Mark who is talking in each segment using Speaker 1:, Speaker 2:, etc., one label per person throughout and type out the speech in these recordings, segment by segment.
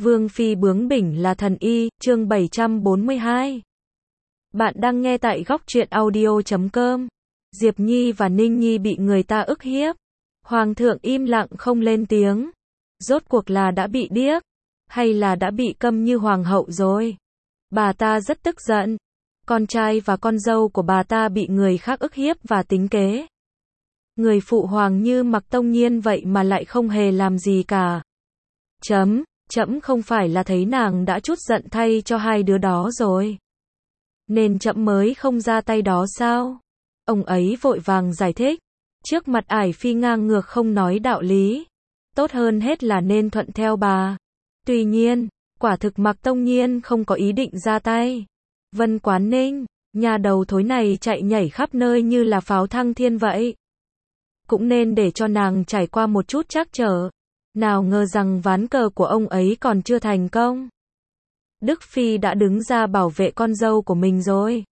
Speaker 1: Vương phi bướng bỉnh là thần y, chương 742. Bạn đang nghe tại góc truyện audio.com. Diệp Nhi và Ninh Nhi bị người ta ức hiếp. Hoàng thượng im lặng không lên tiếng. Rốt cuộc là đã bị điếc, hay là đã bị câm như hoàng hậu rồi? Bà ta rất tức giận. Con trai và con dâu của bà ta bị người khác ức hiếp và tính kế. Người phụ hoàng như Mặc Tông Nhiên vậy mà lại không hề làm gì cả. Trẫm không phải là thấy nàng đã trút giận thay cho hai đứa đó rồi, nên trẫm mới không ra tay đó sao? Ông ấy vội vàng giải thích. Trước mặt ải phi ngang ngược không nói đạo lý. Tốt hơn hết là nên thuận theo bà. Tuy nhiên, quả thực Mặc Tông Nhiên không có ý định ra tay. Vân Quán Ninh, nhà đầu thối này chạy nhảy khắp nơi như là pháo thăng thiên vậy. Cũng nên để cho nàng trải qua một chút trắc trở. Nào ngờ rằng ván cờ của ông ấy còn chưa thành công. Đức Phi đã đứng ra bảo vệ con dâu của mình rồi.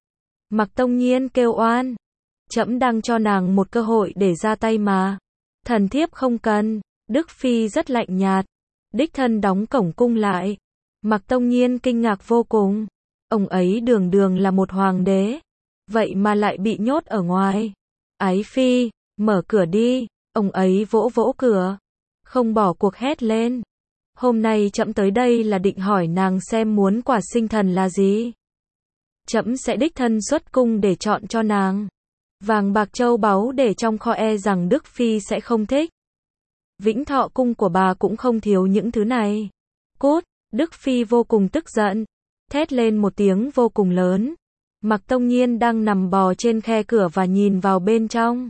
Speaker 1: Mặc Tông Nhiên kêu oan. Trẫm đang cho nàng một cơ hội để ra tay mà. Thần thiếp không cần. Đức Phi rất lạnh nhạt. Đích thân đóng cổng cung lại. Mặc Tông Nhiên kinh ngạc vô cùng. Ông ấy đường đường là một hoàng đế, vậy mà lại bị nhốt ở ngoài. Ái Phi, mở cửa đi. Ông ấy vỗ vỗ cửa, không bỏ cuộc hét lên. Hôm nay trẫm tới đây là định hỏi nàng xem muốn quả sinh thần là gì. Trẫm sẽ đích thân xuất cung để chọn cho nàng. Vàng bạc châu báu để trong kho e rằng Đức Phi sẽ không thích. Vĩnh Thọ cung của bà cũng không thiếu những thứ này. Cút, Đức Phi vô cùng tức giận, thét lên một tiếng vô cùng lớn. Mặc Tông Nhiên đang nằm bò trên khe cửa và nhìn vào bên trong.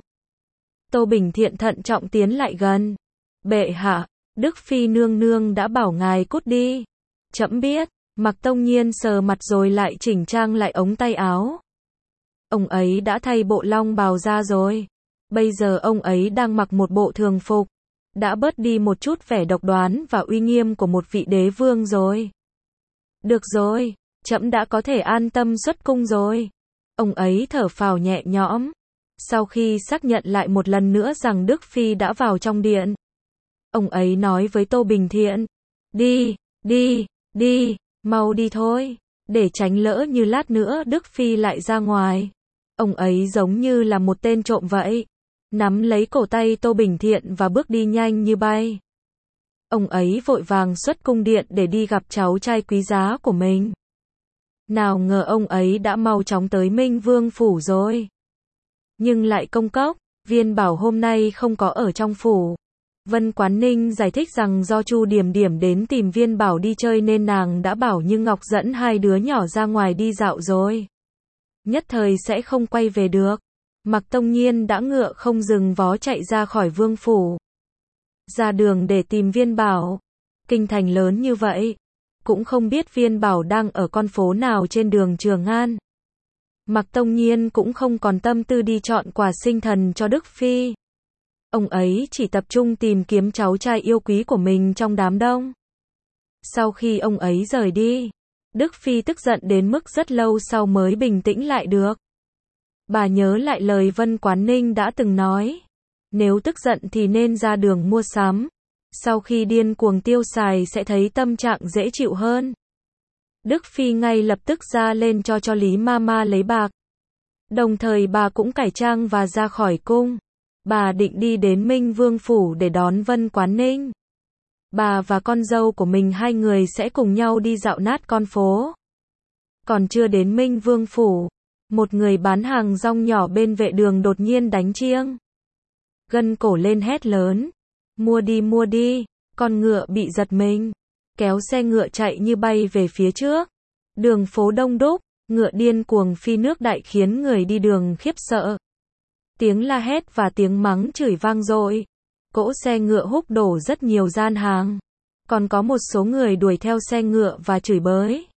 Speaker 1: Tô Bình Thiện thận trọng tiến lại gần. Bệ hạ, Đức Phi nương nương đã bảo ngài cút đi. Trẫm biết. Mặc Tông Nhiên sờ mặt rồi lại chỉnh trang lại ống tay áo. Ông ấy đã thay bộ long bào ra rồi. Bây giờ ông ấy đang mặc một bộ thường phục. Đã bớt đi một chút vẻ độc đoán và uy nghiêm của một vị đế vương rồi. Được rồi, trẫm đã có thể an tâm xuất cung rồi. Ông ấy thở phào nhẹ nhõm. Sau khi xác nhận lại một lần nữa rằng Đức Phi đã vào trong điện, ông ấy nói với Tô Bình Thiện. Đi, mau đi thôi. Để tránh lỡ như lát nữa Đức Phi lại ra ngoài. Ông ấy giống như là một tên trộm vậy. Nắm lấy cổ tay Tô Bình Thiện và bước đi nhanh như bay. Ông ấy vội vàng xuất cung điện để đi gặp cháu trai quý giá của mình. Nào ngờ ông ấy đã mau chóng tới Minh Vương phủ rồi. Nhưng lại công cốc, Viên Bảo hôm nay không có ở trong phủ. Vân Quán Ninh giải thích rằng do Chu Điểm Điểm đến tìm Viên Bảo đi chơi nên nàng đã bảo Như Ngọc dẫn hai đứa nhỏ ra ngoài đi dạo rồi. Nhất thời sẽ không quay về được. Mặc Tông Nhiên đã ngựa không dừng vó chạy ra khỏi vương phủ. Ra đường để tìm Viên Bảo. Kinh thành lớn như vậy, cũng không biết Viên Bảo đang ở con phố nào trên đường Trường An. Mặc Tông Nhiên cũng không còn tâm tư đi chọn quà sinh thần cho Đức Phi. Ông ấy chỉ tập trung tìm kiếm cháu trai yêu quý của mình trong đám đông. Sau khi ông ấy rời đi, Đức Phi tức giận đến mức rất lâu sau mới bình tĩnh lại được. Bà nhớ lại lời Vân Quán Ninh đã từng nói. Nếu tức giận thì nên ra đường mua sắm. Sau khi điên cuồng tiêu xài sẽ thấy tâm trạng dễ chịu hơn. Đức Phi ngay lập tức ra lên cho Lý Mama lấy bạc. Đồng thời bà cũng cải trang và ra khỏi cung. Bà định đi đến Minh Vương phủ để đón Vân Quán Ninh. Bà và con dâu của mình hai người sẽ cùng nhau đi dạo nát con phố. Còn chưa đến Minh Vương phủ, một người bán hàng rong nhỏ bên vệ đường đột nhiên đánh chiêng. Gân cổ lên hét lớn. Mua đi. Con ngựa bị giật mình, kéo xe ngựa chạy như bay về phía trước. Đường phố đông đúc, ngựa điên cuồng phi nước đại khiến người đi đường khiếp sợ. Tiếng la hét và tiếng mắng chửi vang dội. Cỗ xe ngựa húc đổ rất nhiều gian hàng. Còn có một số người đuổi theo xe ngựa và chửi bới.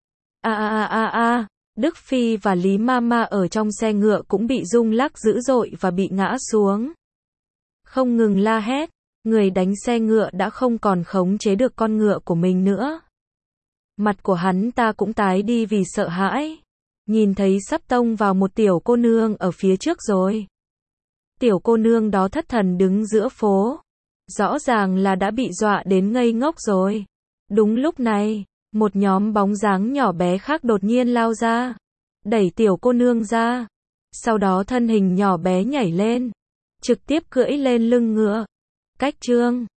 Speaker 1: Đức Phi và Lý Mama ở trong xe ngựa cũng bị rung lắc dữ dội và bị ngã xuống. Không ngừng la hét, người đánh xe ngựa đã không còn khống chế được con ngựa của mình nữa. Mặt của hắn ta cũng tái đi vì sợ hãi. Nhìn thấy sắp tông vào một tiểu cô nương ở phía trước rồi. Tiểu cô nương đó thất thần đứng giữa phố. Rõ ràng là đã bị dọa đến ngây ngốc rồi. Đúng lúc này, một nhóm bóng dáng nhỏ bé khác đột nhiên lao ra, đẩy tiểu cô nương ra. Sau đó thân hình nhỏ bé nhảy lên, trực tiếp cưỡi lên lưng ngựa. Cách chương